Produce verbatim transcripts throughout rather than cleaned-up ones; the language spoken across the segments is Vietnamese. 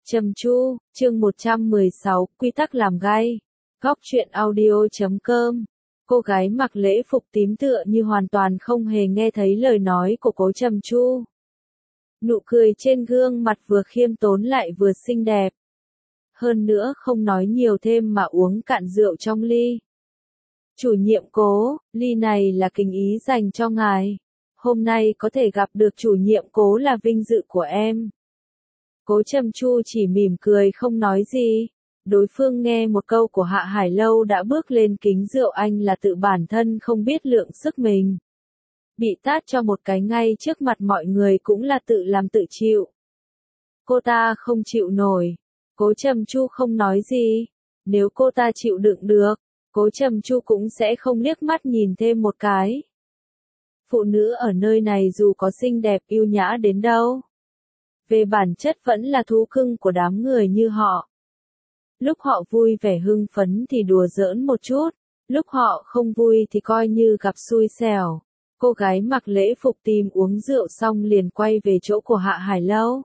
Trầm Chu, chương một trăm mười sáu, quy tắc làm gai. Góc truyện audio chấm com. Cô gái mặc lễ phục tím tựa như hoàn toàn không hề nghe thấy lời nói của Cố Trầm Chu. Nụ cười trên gương mặt vừa khiêm tốn lại vừa xinh đẹp. Hơn nữa không nói nhiều thêm mà uống cạn rượu trong ly. Chủ nhiệm Cố, ly này là kính ý dành cho ngài. Hôm nay có thể gặp được chủ nhiệm Cố là vinh dự của em. Cố Trầm Chu chỉ mỉm cười không nói gì. Đối phương nghe một câu của Hạ Hải Lâu đã bước lên kính rượu anh là tự bản thân không biết lượng sức mình. Bị tát cho một cái ngay trước mặt mọi người cũng là tự làm tự chịu. Cô ta không chịu nổi. Cố Trầm Chu không nói gì. Nếu cô ta chịu đựng được, Cố Trầm Chu cũng sẽ không liếc mắt nhìn thêm một cái. Phụ nữ ở nơi này dù có xinh đẹp yêu nhã đến đâu, về bản chất vẫn là thú cưng của đám người như họ. Lúc họ vui vẻ hưng phấn thì đùa giỡn một chút, lúc họ không vui thì coi như gặp xui xẻo. Cô gái mặc lễ phục tím uống rượu xong liền quay về chỗ của Hạ Hải Lâu.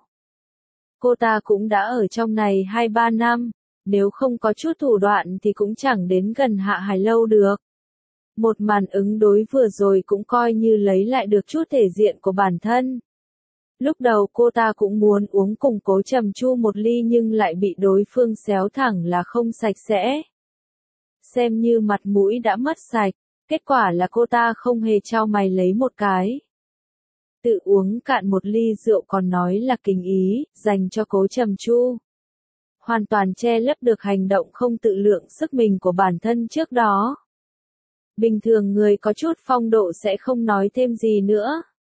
Cô ta cũng đã ở trong này hai ba năm, nếu không có chút thủ đoạn thì cũng chẳng đến gần Hạ Hải Lâu được. Một màn ứng đối vừa rồi cũng coi như lấy lại được chút thể diện của bản thân. Lúc đầu cô ta cũng muốn uống cùng Cố Trầm Chu một ly nhưng lại bị đối phương xéo thẳng là không sạch sẽ. Xem như mặt mũi đã mất sạch, kết quả là cô ta không hề trao mày lấy một cái. Tự uống cạn một ly rượu còn nói là kính ý, dành cho Cố Trầm Chu. Hoàn toàn che lấp được hành động không tự lượng sức mình của bản thân trước đó. Bình thường người có chút phong độ sẽ không nói thêm gì nữa.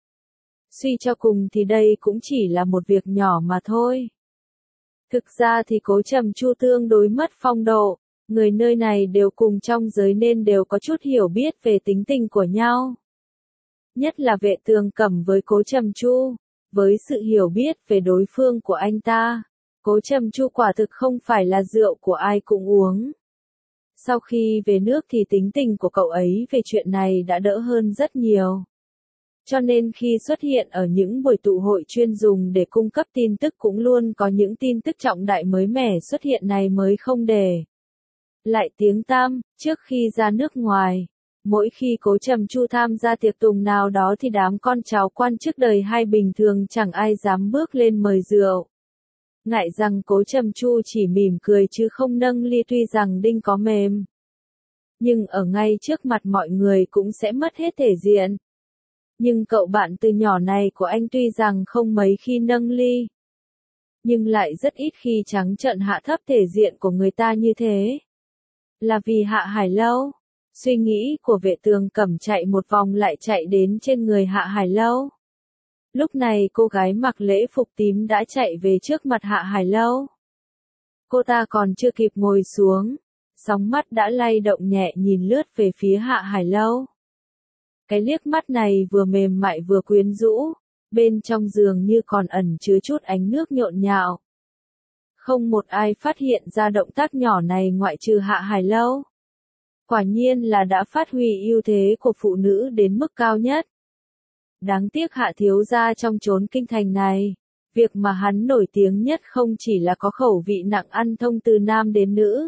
Suy cho cùng thì đây cũng chỉ là một việc nhỏ mà thôi. Thực ra thì Cố Trầm Chu tương đối mất phong độ, người nơi này đều cùng trong giới nên đều có chút hiểu biết về tính tình của nhau. Nhất là Vệ Tường Cẩm với Cố Trầm Chu, với sự hiểu biết về đối phương của anh ta, Cố Trầm Chu quả thực không phải là rượu của ai cũng uống. Sau khi về nước thì tính tình của cậu ấy về chuyện này đã đỡ hơn rất nhiều. Cho nên khi xuất hiện ở những buổi tụ hội chuyên dùng để cung cấp tin tức cũng luôn có những tin tức trọng đại mới mẻ xuất hiện này mới không để lại tiếng tăm. Trước khi ra nước ngoài, mỗi khi Cố Trầm Chu tham gia tiệc tùng nào đó thì đám con cháu quan chức đời hai bình thường chẳng ai dám bước lên mời rượu. Ngại rằng Cố Trầm Chu chỉ mỉm cười chứ không nâng ly, tuy rằng đinh có mềm, nhưng ở ngay trước mặt mọi người cũng sẽ mất hết thể diện. Nhưng cậu bạn từ nhỏ này của anh tuy rằng không mấy khi nâng ly, nhưng lại rất ít khi trắng trợn hạ thấp thể diện của người ta như thế. Là vì Hạ Hải Lâu. Suy nghĩ của Vệ Tường Cẩm chạy một vòng lại chạy đến trên người Hạ Hải Lâu. Lúc này cô gái mặc lễ phục tím đã chạy về trước mặt Hạ Hải Lâu. Cô ta còn chưa kịp ngồi xuống, sóng mắt đã lay động nhẹ nhìn lướt về phía Hạ Hải Lâu. Cái liếc mắt này vừa mềm mại vừa quyến rũ, bên trong giường như còn ẩn chứa chút ánh nước nhộn nhạo. Không một ai phát hiện ra động tác nhỏ này ngoại trừ Hạ Hải Lâu. Quả nhiên là đã phát huy ưu thế của phụ nữ đến mức cao nhất. Đáng tiếc Hạ thiếu gia trong chốn kinh thành này, việc mà hắn nổi tiếng nhất không chỉ là có khẩu vị nặng ăn thông từ nam đến nữ,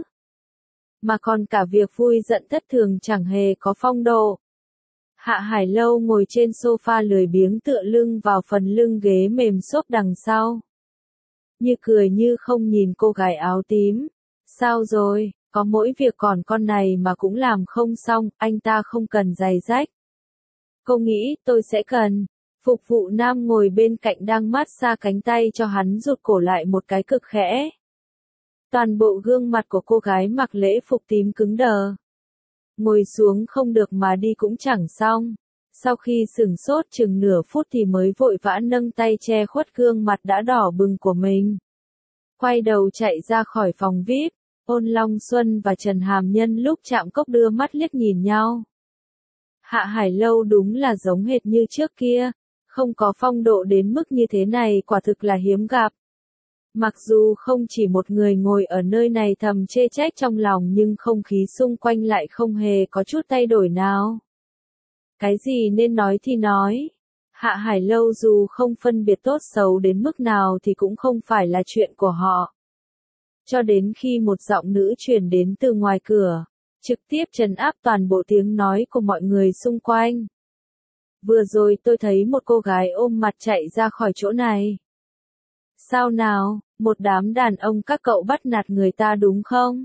mà còn cả việc vui giận thất thường chẳng hề có phong độ. Hạ Hải Lâu ngồi trên sofa lười biếng tựa lưng vào phần lưng ghế mềm xốp đằng sau. Như cười như không nhìn cô gái áo tím. Sao rồi, có mỗi việc còn con này mà cũng làm không xong, anh ta không cần giày rách. Cô nghĩ tôi sẽ cần. Phục vụ nam ngồi bên cạnh đang mát xa cánh tay cho hắn rụt cổ lại một cái cực khẽ. Toàn bộ gương mặt của cô gái mặc lễ phục tím cứng đờ. Ngồi xuống không được mà đi cũng chẳng xong. Sau khi sửng sốt chừng nửa phút thì mới vội vã nâng tay che khuất gương mặt đã đỏ bừng của mình. Quay đầu chạy ra khỏi phòng vi ai pi, Ôn Long Xuân và Trần Hàm Nhân lúc chạm cốc đưa mắt liếc nhìn nhau. Hạ Hải Lâu đúng là giống hệt như trước kia, không có phong độ đến mức như thế này quả thực là hiếm gặp. Mặc dù không chỉ một người ngồi ở nơi này thầm chê trách trong lòng nhưng không khí xung quanh lại không hề có chút thay đổi nào. Cái gì nên nói thì nói. Hạ Hải Lâu dù không phân biệt tốt xấu đến mức nào thì cũng không phải là chuyện của họ. cho đến khi một giọng nữ truyền đến từ ngoài cửa, trực tiếp trấn áp toàn bộ tiếng nói của mọi người xung quanh. Vừa rồi tôi thấy một cô gái ôm mặt chạy ra khỏi chỗ này. Sao nào, một đám đàn ông các cậu bắt nạt người ta đúng không?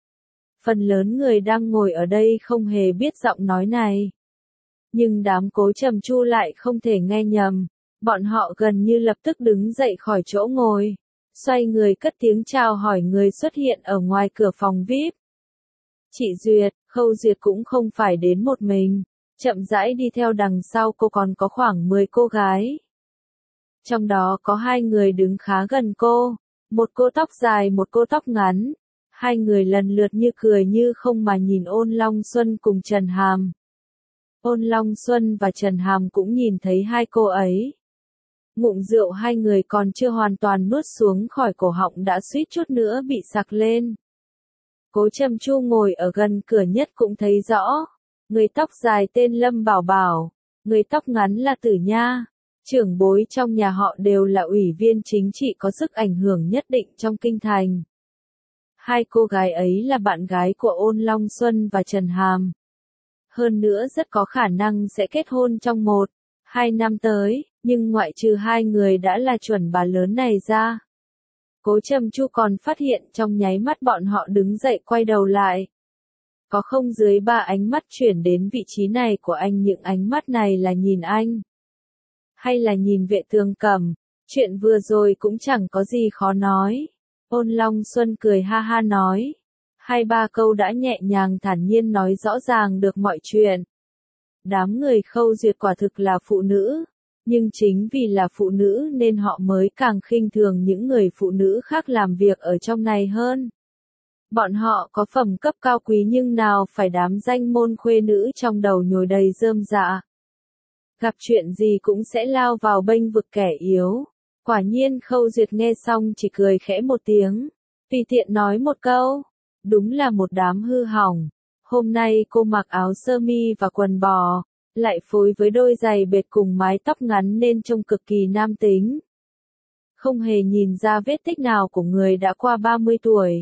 Phần lớn người đang ngồi ở đây không hề biết giọng nói này. Nhưng đám Cố Trầm Chu lại không thể nghe nhầm, bọn họ gần như lập tức đứng dậy khỏi chỗ ngồi, xoay người cất tiếng chào hỏi người xuất hiện ở ngoài cửa phòng vi ai pi. Chị Duyệt, Khâu Duyệt cũng không phải đến một mình, chậm rãi đi theo đằng sau cô còn có khoảng mười cô gái. Trong đó có hai người đứng khá gần cô, một cô tóc dài một cô tóc ngắn. Hai người lần lượt như cười như không mà nhìn Ôn Long Xuân cùng Trần Hàm. Ôn Long Xuân và Trần Hàm cũng nhìn thấy hai cô ấy. Ngụm rượu hai người còn chưa hoàn toàn nuốt xuống khỏi cổ họng đã suýt chút nữa bị sặc lên. Cố Trầm Chu ngồi ở gần cửa nhất cũng thấy rõ. Người tóc dài tên Lâm Bảo Bảo, người tóc ngắn là Tử Nha. Trưởng bối trong nhà họ đều là ủy viên chính trị có sức ảnh hưởng nhất định trong kinh thành. Hai cô gái ấy là bạn gái của Ôn Long Xuân và Trần Hàm. Hơn nữa rất có khả năng sẽ kết hôn trong một, hai năm tới, nhưng ngoại trừ hai người đã là chuẩn bà lớn này ra. Cố Trầm Chu còn phát hiện trong nháy mắt bọn họ đứng dậy quay đầu lại. Có không dưới ba ánh mắt chuyển đến vị trí này của anh, những ánh mắt này là nhìn anh. Hay là nhìn Vệ Tường Cẩm, chuyện vừa rồi cũng chẳng có gì khó nói. Ôn Long Xuân cười ha ha nói. Hai ba câu đã nhẹ nhàng thản nhiên nói rõ ràng được mọi chuyện. Đám người Khâu Duyệt quả thực là phụ nữ, nhưng chính vì là phụ nữ nên họ mới càng khinh thường những người phụ nữ khác làm việc ở trong này hơn. Bọn họ có phẩm cấp cao quý nhưng nào phải đám danh môn khuê nữ trong đầu nhồi đầy rơm rạ. Gặp chuyện gì cũng sẽ lao vào bênh vực kẻ yếu. Quả nhiên Khâu Duyệt nghe xong chỉ cười khẽ một tiếng, tùy tiện nói một câu, đúng là một đám hư hỏng. Hôm nay cô mặc áo sơ mi và quần bò, lại phối với đôi giày bệt cùng mái tóc ngắn nên trông cực kỳ nam tính. Không hề nhìn ra vết tích nào của người đã qua ba mươi tuổi.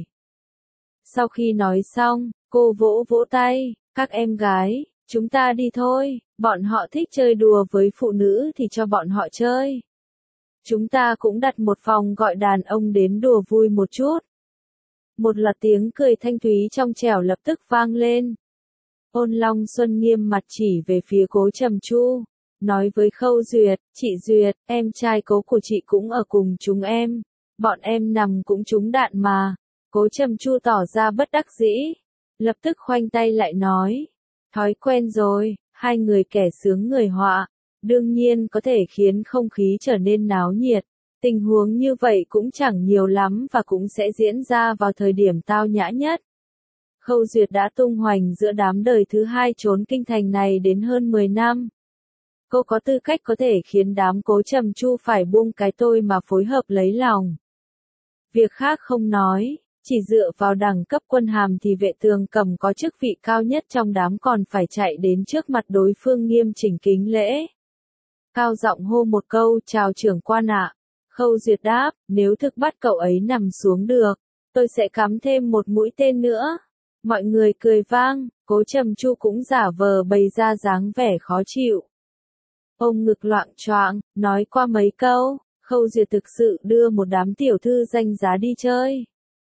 Sau khi nói xong, cô vỗ vỗ tay, các em gái, chúng ta đi thôi, bọn họ thích chơi đùa với phụ nữ thì cho bọn họ chơi. Chúng ta cũng đặt một phòng gọi đàn ông đến đùa vui một chút. Một loạt tiếng cười thanh thúy trong trẻo lập tức vang lên. Ôn Long Xuân nghiêm mặt chỉ về phía Cố Trầm Chu, nói với Khâu Duyệt, chị Duyệt, em trai Cố của chị cũng ở cùng chúng em, bọn em nằm cũng trúng đạn mà. Cố Trầm Chu tỏ ra bất đắc dĩ, lập tức khoanh tay lại nói, thói quen rồi, hai người kẻ sướng người họa, đương nhiên có thể khiến không khí trở nên náo nhiệt. Tình huống như vậy cũng chẳng nhiều lắm và cũng sẽ diễn ra vào thời điểm tao nhã nhất. Khâu Duyệt đã tung hoành giữa đám đời thứ hai trốn kinh thành này đến hơn mười năm. Cô có tư cách có thể khiến đám Cố Trầm Chu phải buông cái tôi mà phối hợp lấy lòng. Việc khác không nói, chỉ dựa vào đẳng cấp quân hàm thì Vệ Tường Cẩm có chức vị cao nhất trong đám còn phải chạy đến trước mặt đối phương nghiêm chỉnh kính lễ. Cao giọng hô một câu chào trưởng quan ạ. Khâu Duyệt đáp, nếu thực bắt cậu ấy nằm xuống được, tôi sẽ cắm thêm một mũi tên nữa. Mọi người cười vang, Cố Trầm Chu cũng giả vờ bày ra dáng vẻ khó chịu. Ông ngực loạng choạng, nói qua mấy câu, Khâu Duyệt thực sự đưa một đám tiểu thư danh giá đi chơi.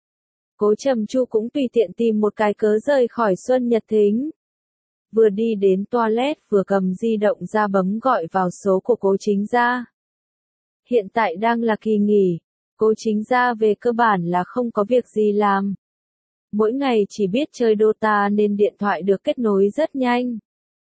Cố Trầm Chu cũng tùy tiện tìm một cái cớ rời khỏi Xuân Nhật Thính. Vừa đi đến toilet vừa cầm di động ra bấm gọi vào số của Cố Chính Gia. Hiện tại đang là kỳ nghỉ, Cố Chính Gia về cơ bản là không có việc gì làm. Mỗi ngày chỉ biết chơi Dota nên điện thoại được kết nối rất nhanh.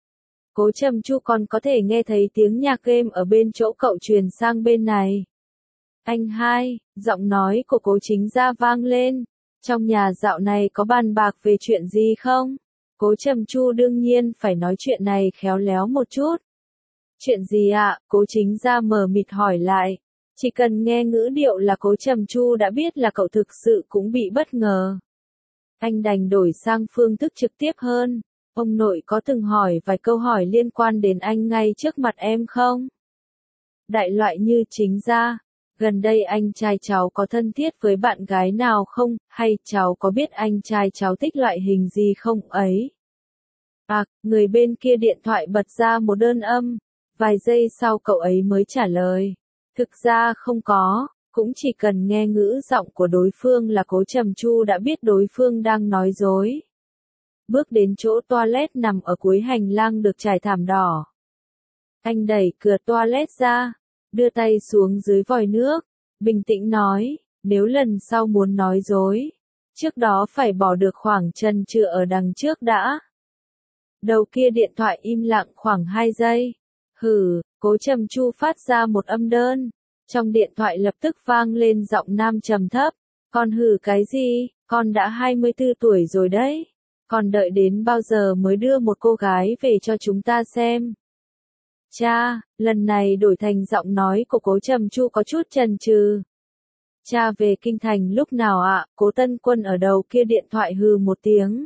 Cố Trầm Chu còn có thể nghe thấy tiếng nhạc game ở bên chỗ cậu truyền sang bên này. Anh hai, giọng nói của Cố Chính Gia vang lên. Trong nhà dạo này có bàn bạc về chuyện gì không? Cố Trầm Chu đương nhiên phải nói chuyện này khéo léo một chút. Chuyện gì ạ? Cố Chính Gia mờ mịt hỏi lại. Chỉ cần nghe ngữ điệu là Cố Trầm Chu đã biết là cậu thực sự cũng bị bất ngờ. Anh đành đổi sang phương thức trực tiếp hơn. Ông nội có từng hỏi vài câu hỏi liên quan đến anh ngay trước mặt em không? Đại loại như Chính Gia, gần đây anh trai cháu có thân thiết với bạn gái nào không, hay cháu có biết anh trai cháu thích loại hình gì không ấy? À, người bên kia điện thoại bật ra một đơn âm, vài giây sau cậu ấy mới trả lời. Thực ra không có, cũng chỉ cần nghe ngữ giọng của đối phương là Cố Trầm Chu đã biết đối phương đang nói dối. Bước đến chỗ toilet nằm ở cuối hành lang được trải thảm đỏ. Anh đẩy cửa toilet ra, đưa tay xuống dưới vòi nước, bình tĩnh nói, nếu lần sau muốn nói dối, trước đó phải bỏ được khoảng chân chựa ở đằng trước đã. Đầu kia điện thoại im lặng khoảng hai giây. Hừ, Cố Trầm Chu phát ra một âm đơn. Trong điện thoại lập tức vang lên giọng nam trầm thấp. Con hừ cái gì, con đã hai mươi tư tuổi rồi đấy. Còn đợi đến bao giờ mới đưa một cô gái về cho chúng ta xem. Cha, lần này đổi thành giọng nói của Cố Trầm Chu có chút chần chừ. Cha về kinh thành lúc nào ạ? Cố Tân Quân ở đầu kia điện thoại hừ một tiếng.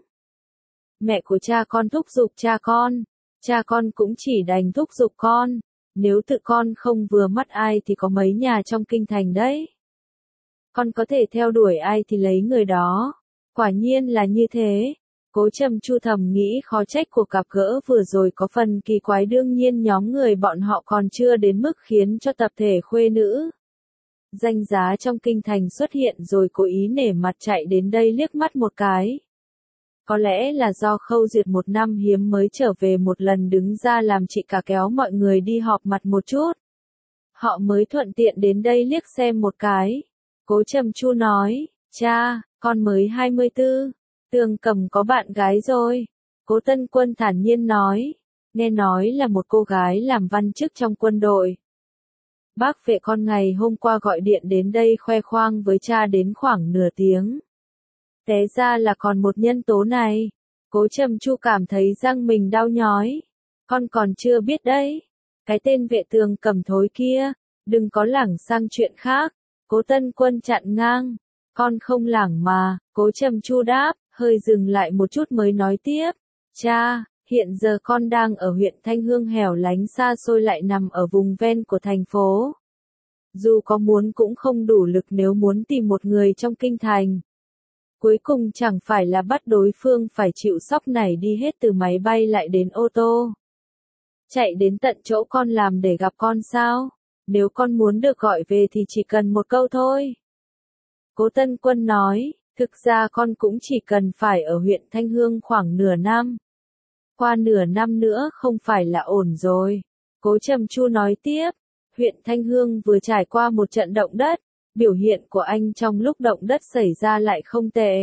Mẹ của cha con thúc giục cha con, cha con cũng chỉ đành thúc giục con, nếu tự con không vừa mắt ai thì có mấy nhà trong kinh thành đấy. Con có thể theo đuổi ai thì lấy người đó, quả nhiên là như thế. Cố Trầm Chu thầm nghĩ khó trách cuộc gặp gỡ vừa rồi có phần kỳ quái, đương nhiên nhóm người bọn họ còn chưa đến mức khiến cho tập thể khuê nữ danh giá trong kinh thành xuất hiện rồi cố ý nể mặt chạy đến đây liếc mắt một cái. Có lẽ là do Khâu Duyệt một năm hiếm mới trở về một lần đứng ra làm chị cả kéo mọi người đi họp mặt một chút. Họ mới thuận tiện đến đây liếc xem một cái. Cố Trầm Chu nói, cha, con mới hai mươi tư, Tường Cầm có bạn gái rồi. Cố Tân Quân thản nhiên nói, nghe nói là một cô gái làm văn chức trong quân đội. Bác vệ con ngày hôm qua gọi điện đến đây khoe khoang với cha đến khoảng nửa tiếng. Té ra là còn một nhân tố này. Cố Trầm Chu cảm thấy răng mình đau nhói. Con còn chưa biết đấy. Cái tên vệ Tường Cầm thối kia, đừng có lảng sang chuyện khác. Cố Tân Quân chặn ngang. Con không lảng mà, Cố Trầm Chu đáp, hơi dừng lại một chút mới nói tiếp. Cha, hiện giờ con đang ở huyện Thanh Hương hẻo lánh xa xôi lại nằm ở vùng ven của thành phố. Dù có muốn cũng không đủ lực nếu muốn tìm một người trong kinh thành. Cuối cùng chẳng phải là bắt đối phương phải chịu sóc này đi hết từ máy bay lại đến ô tô. Chạy đến tận chỗ con làm để gặp con sao? Nếu con muốn được gọi về thì chỉ cần một câu thôi. Cố Tân Quân nói, thực ra con cũng chỉ cần phải ở huyện Thanh Hương khoảng nửa năm. Qua nửa năm nữa không phải là ổn rồi. Cố Trầm Chu nói tiếp, huyện Thanh Hương vừa trải qua một trận động đất. Biểu hiện của anh trong lúc động đất xảy ra lại không tệ.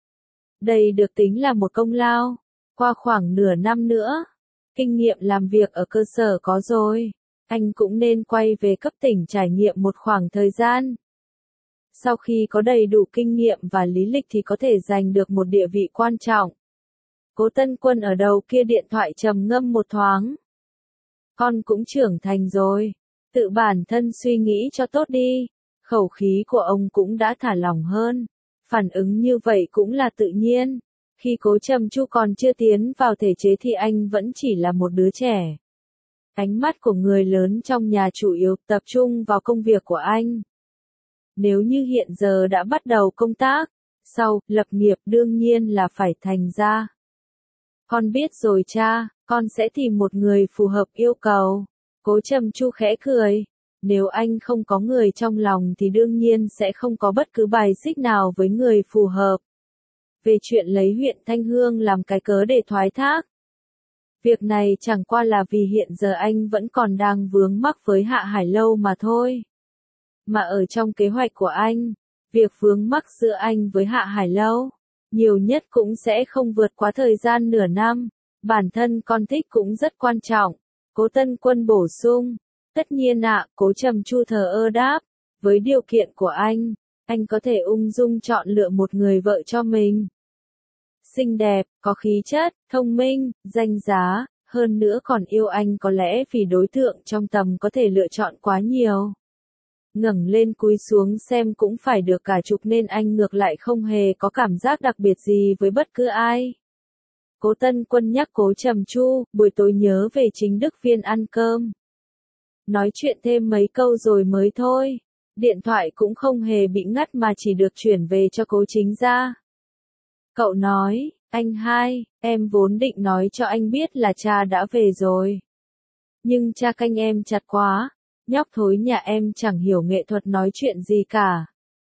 Đây được tính là một công lao. Qua khoảng nửa năm nữa, kinh nghiệm làm việc ở cơ sở có rồi, anh cũng nên quay về cấp tỉnh trải nghiệm một khoảng thời gian. Sau khi có đầy đủ kinh nghiệm và lý lịch thì có thể giành được một địa vị quan trọng. Cố Tân Quân ở đầu kia điện thoại trầm ngâm một thoáng. Con cũng trưởng thành rồi, tự bản thân suy nghĩ cho tốt đi. Khẩu khí của ông cũng đã thả lỏng hơn. Phản ứng như vậy cũng là tự nhiên. Khi Cố Trầm Chu còn chưa tiến vào thể chế thì anh vẫn chỉ là một đứa trẻ. Ánh mắt của người lớn trong nhà chủ yếu tập trung vào công việc của anh. Nếu như hiện giờ đã bắt đầu công tác, sau lập nghiệp đương nhiên là phải thành ra. Con biết rồi cha, con sẽ tìm một người phù hợp yêu cầu. Cố Trầm Chu khẽ cười. Nếu anh không có người trong lòng thì đương nhiên sẽ không có bất cứ bài xích nào với người phù hợp. Về chuyện lấy huyện Thanh Hương làm cái cớ để thoái thác. Việc này chẳng qua là vì hiện giờ anh vẫn còn đang vướng mắc với Hạ Hải Lâu mà thôi. Mà ở trong kế hoạch của anh, việc vướng mắc giữa anh với Hạ Hải Lâu, nhiều nhất cũng sẽ không vượt quá thời gian nửa năm. Bản thân con thích cũng rất quan trọng. Cố Tân Quân bổ sung. Tất nhiên ạ, Cố Trầm Chu thờ ơ đáp, với điều kiện của anh, anh có thể ung dung chọn lựa một người vợ cho mình. Xinh đẹp, có khí chất, thông minh, danh giá, hơn nữa còn yêu anh có lẽ vì đối tượng trong tầm có thể lựa chọn quá nhiều. Ngẩng lên cúi xuống xem cũng phải được cả chục nên anh ngược lại không hề có cảm giác đặc biệt gì với bất cứ ai. Cố Tân Quân nhắc Cố Trầm Chu, buổi tối nhớ về Chính Đức Viên ăn cơm. Nói chuyện thêm mấy câu rồi mới thôi. Điện thoại cũng không hề bị ngắt mà chỉ được chuyển về cho Cố Chính Gia. Cậu nói, anh hai, em vốn định nói cho anh biết là cha đã về rồi. Nhưng cha canh em chặt quá, nhóc thối nhà em chẳng hiểu nghệ thuật nói chuyện gì cả.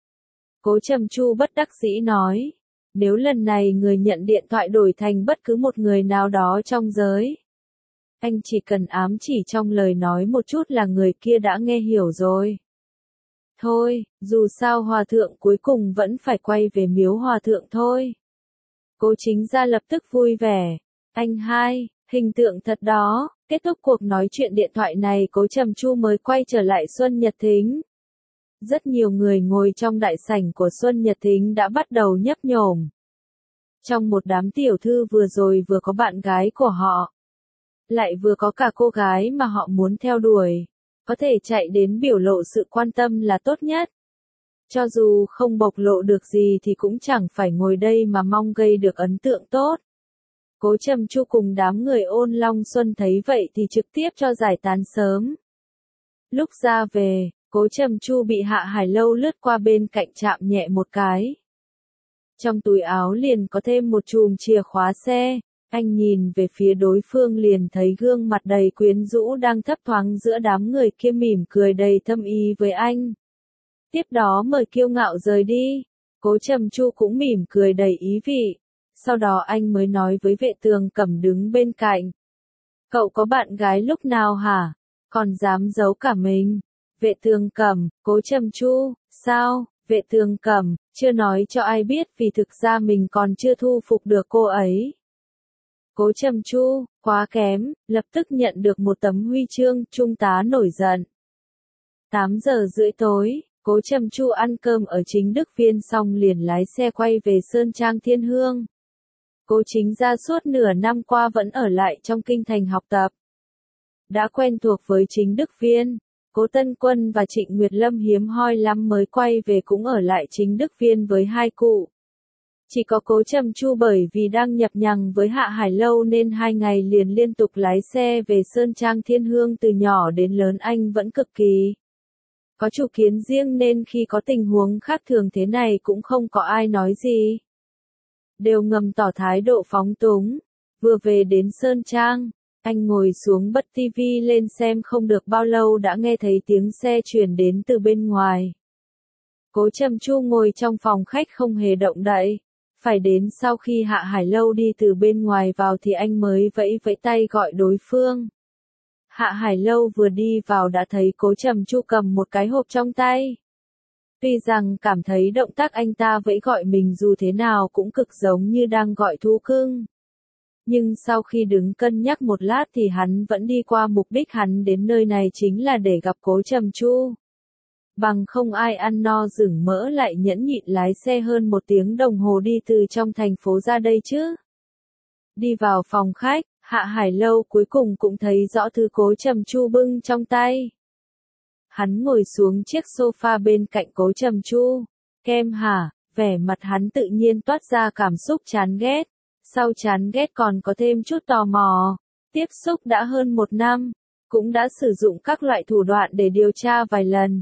Cố Trầm Chu bất đắc dĩ nói, nếu lần này người nhận điện thoại đổi thành bất cứ một người nào đó trong giới, anh chỉ cần ám chỉ trong lời nói một chút là người kia đã nghe hiểu rồi. Thôi, dù sao hòa thượng cuối cùng vẫn phải quay về miếu hòa thượng thôi. Cố Chính Gia lập tức vui vẻ. Anh hai, hình tượng thật đó. Kết thúc cuộc nói chuyện điện thoại này, Cố Trầm Chu mới quay trở lại Xuân Nhật Thính. Rất nhiều người ngồi trong đại sảnh của Xuân Nhật Thính đã bắt đầu nhấp nhổm. Trong một đám tiểu thư vừa rồi vừa có bạn gái của họ, lại vừa có cả cô gái mà họ muốn theo đuổi. Có thể chạy đến biểu lộ sự quan tâm là tốt nhất. Cho dù không bộc lộ được gì thì cũng chẳng phải ngồi đây mà mong gây được ấn tượng tốt. Cố Trầm Chu cùng đám người Ôn Long Xuân thấy vậy thì trực tiếp cho giải tán sớm. Lúc ra về, Cố Trầm Chu bị Hạ Hải Lâu lướt qua bên cạnh chạm nhẹ một cái. Trong túi áo liền có thêm một chùm chìa khóa xe. Anh nhìn về phía đối phương liền thấy gương mặt đầy quyến rũ đang thấp thoáng giữa đám người kia mỉm cười đầy thâm ý với anh. Tiếp đó mời kiêu ngạo rời đi. Cố Trầm Chu cũng mỉm cười đầy ý vị. Sau đó anh mới nói với Vệ Tường Cẩm đứng bên cạnh. Cậu có bạn gái lúc nào hả? Còn dám giấu cả mình. Vệ Tường Cẩm, Cố Trầm Chu, sao? Vệ Tường Cẩm, chưa nói cho ai biết vì thực ra mình còn chưa thu phục được cô ấy. Cố Trầm Chu, quá kém, lập tức nhận được một tấm huy chương, trung tá nổi giận. tám giờ rưỡi tối, Cố Trầm Chu ăn cơm ở Chính Đức Viên xong liền lái xe quay về Sơn Trang Thiên Hương. Cố Chính Gia suốt nửa năm qua vẫn ở lại trong kinh thành học tập. Đã quen thuộc với Chính Đức Viên, Cố Tân Quân và Trịnh Nguyệt Lâm hiếm hoi lắm mới quay về cũng ở lại Chính Đức Viên với hai cụ. Chỉ có Cố Trầm Chu bởi vì đang nhập nhằng với Hạ Hải Lâu nên hai ngày liền liên tục lái xe về Sơn Trang Thiên Hương, từ nhỏ đến lớn anh vẫn cực kỳ có chủ kiến riêng nên khi có tình huống khác thường thế này cũng không có ai nói gì. Đều ngầm tỏ thái độ phóng túng. Vừa về đến Sơn Trang, anh ngồi xuống bật tivi lên xem không được bao lâu đã nghe thấy tiếng xe truyền đến từ bên ngoài. Cố Trầm Chu ngồi trong phòng khách không hề động đậy. Phải đến sau khi Hạ Hải Lâu đi từ bên ngoài vào thì anh mới vẫy vẫy tay gọi đối phương. Hạ Hải Lâu vừa đi vào đã thấy Cố Trầm Chu cầm một cái hộp trong tay. Tuy rằng cảm thấy động tác anh ta vẫy gọi mình dù thế nào cũng cực giống như đang gọi thú cưng. Nhưng sau khi đứng cân nhắc một lát thì hắn vẫn đi qua mục đích hắn đến nơi này chính là để gặp Cố Trầm Chu. Bằng không ai ăn no rừng mỡ lại nhẫn nhịn lái xe hơn một tiếng đồng hồ đi từ trong thành phố ra đây chứ. Đi vào phòng khách, Hạ Hải Lâu cuối cùng cũng thấy rõ thứ Cố Trầm Chu bưng trong tay. Hắn ngồi xuống chiếc sofa bên cạnh Cố Trầm Chu. Kem hả? Vẻ mặt hắn tự nhiên toát ra cảm xúc chán ghét. Sau chán ghét còn có thêm chút tò mò. Tiếp xúc đã hơn một năm, cũng đã sử dụng các loại thủ đoạn để điều tra vài lần.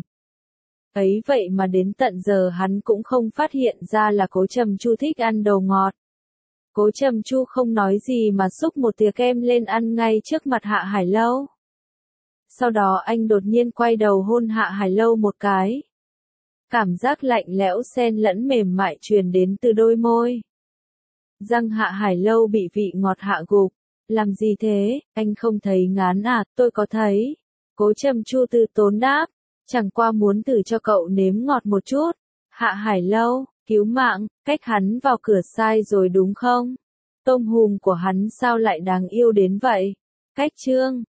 Ấy vậy mà đến tận giờ hắn cũng không phát hiện ra là Cố Trầm Chu thích ăn đồ ngọt. Cố Trầm Chu không nói gì mà xúc một thìa kem lên ăn ngay trước mặt Hạ Hải Lâu. Sau đó anh đột nhiên quay đầu hôn Hạ Hải Lâu một cái. Cảm giác lạnh lẽo xen lẫn mềm mại truyền đến từ đôi môi. Răng Hạ Hải Lâu bị vị ngọt hạ gục. Làm gì thế, anh không thấy ngán à? Tôi có thấy. Cố Trầm Chu từ tốn đáp. Chẳng qua muốn thử cho cậu nếm ngọt một chút. Hạ Hải Lâu, cứu mạng, cách hắn vào cửa sai rồi đúng không? Tôm hùm của hắn sao lại đáng yêu đến vậy? Cách chương